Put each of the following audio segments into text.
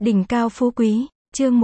Đỉnh cao phú quý, chương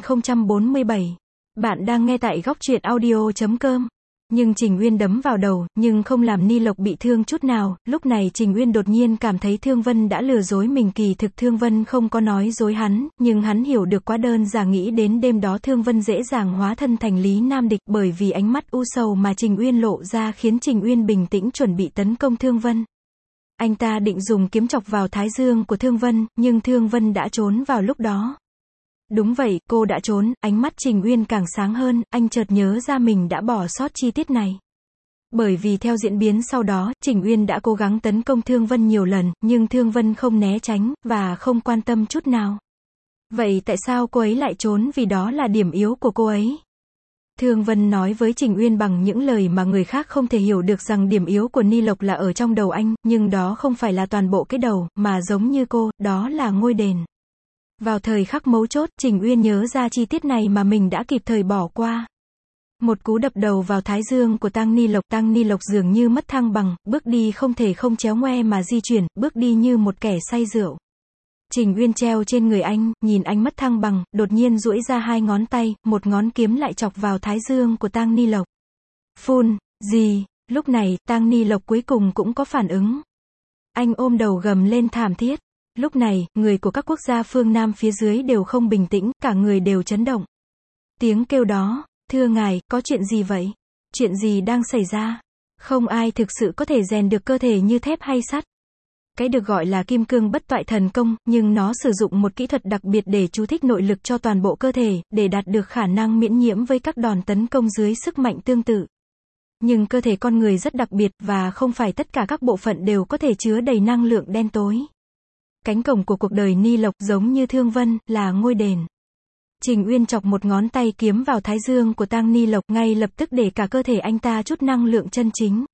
1047. Bạn đang nghe tại góc truyện audio.com. Nhưng Trình Uyên đấm vào đầu, nhưng không làm Ni Lộc bị thương chút nào. Lúc này Trình Uyên đột nhiên cảm thấy Thương Vân đã lừa dối mình, kỳ thực Thương Vân không có nói dối hắn, nhưng hắn hiểu được quá đơn giản. Nghĩ đến đêm đó Thương Vân dễ dàng hóa thân thành Lý Nam Địch, bởi vì ánh mắt u sầu mà Trình Uyên lộ ra khiến Trình Uyên bình tĩnh chuẩn bị tấn công Thương Vân. Anh ta định dùng kiếm chọc vào thái dương của Thương Vân, nhưng Thương Vân đã trốn vào lúc đó. Đúng vậy, cô đã trốn. Ánh mắt Trình Uyên càng sáng hơn, anh chợt nhớ ra mình đã bỏ sót chi tiết này. Bởi vì theo diễn biến sau đó, Trình Uyên đã cố gắng tấn công Thương Vân nhiều lần, nhưng Thương Vân không né tránh, và không quan tâm chút nào. Vậy tại sao cô ấy lại trốn? Vì đó là điểm yếu của cô ấy. Thương Vân nói với Trình Uyên bằng những lời mà người khác không thể hiểu được, rằng điểm yếu của Ni Lộc là ở trong đầu anh, nhưng đó không phải là toàn bộ cái đầu, mà giống như cô, đó là ngôi đền. Vào thời khắc mấu chốt, Trình Uyên nhớ ra chi tiết này mà mình đã kịp thời bỏ qua. Một cú đập đầu vào thái dương của Tăng Ni Lộc dường như mất thăng bằng, bước đi không thể không chéo ngoe mà di chuyển, bước đi như một kẻ say rượu. Trình Uyên treo trên người anh, nhìn anh mất thăng bằng, đột nhiên duỗi ra hai ngón tay, một ngón kiếm lại chọc vào thái dương của Tăng Ni Lộc. Phun, gì? Lúc này, Tăng Ni Lộc cuối cùng cũng có phản ứng. Anh ôm đầu gầm lên thảm thiết. Lúc này, người của các quốc gia phương Nam phía dưới đều không bình tĩnh, cả người đều chấn động. Tiếng kêu đó, thưa ngài, có chuyện gì vậy? Chuyện gì đang xảy ra? Không ai thực sự có thể rèn được cơ thể như thép hay sắt. Cái được gọi là kim cương bất toại thần công, nhưng nó sử dụng một kỹ thuật đặc biệt để chú thích nội lực cho toàn bộ cơ thể, để đạt được khả năng miễn nhiễm với các đòn tấn công dưới sức mạnh tương tự. Nhưng cơ thể con người rất đặc biệt, và không phải tất cả các bộ phận đều có thể chứa đầy năng lượng đen tối. Cánh cổng của cuộc đời Ni Lộc, giống như Thương Vân, là ngôi đền. Trình Uyên chọc một ngón tay kiếm vào thái dương của Tăng Ni Lộc, ngay lập tức để cả cơ thể anh ta chút năng lượng chân chính.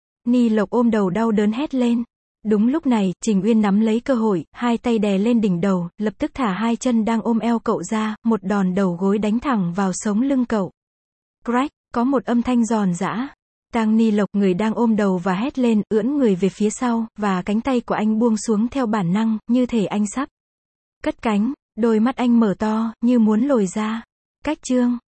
Ni Lộc ôm đầu đau đớn hét lên. Đúng lúc này, Trình Uyên nắm lấy cơ hội, hai tay đè lên đỉnh đầu, lập tức thả hai chân đang ôm eo cậu ra, một đòn đầu gối đánh thẳng vào sống lưng cậu. Crack, có một âm thanh giòn giã. Tăng Ni Lộc, người đang ôm đầu và hét lên, ưỡn người về phía sau, và cánh tay của anh buông xuống theo bản năng, như thể anh sắp cất cánh. Đôi mắt anh mở to, như muốn lồi ra. Cách chương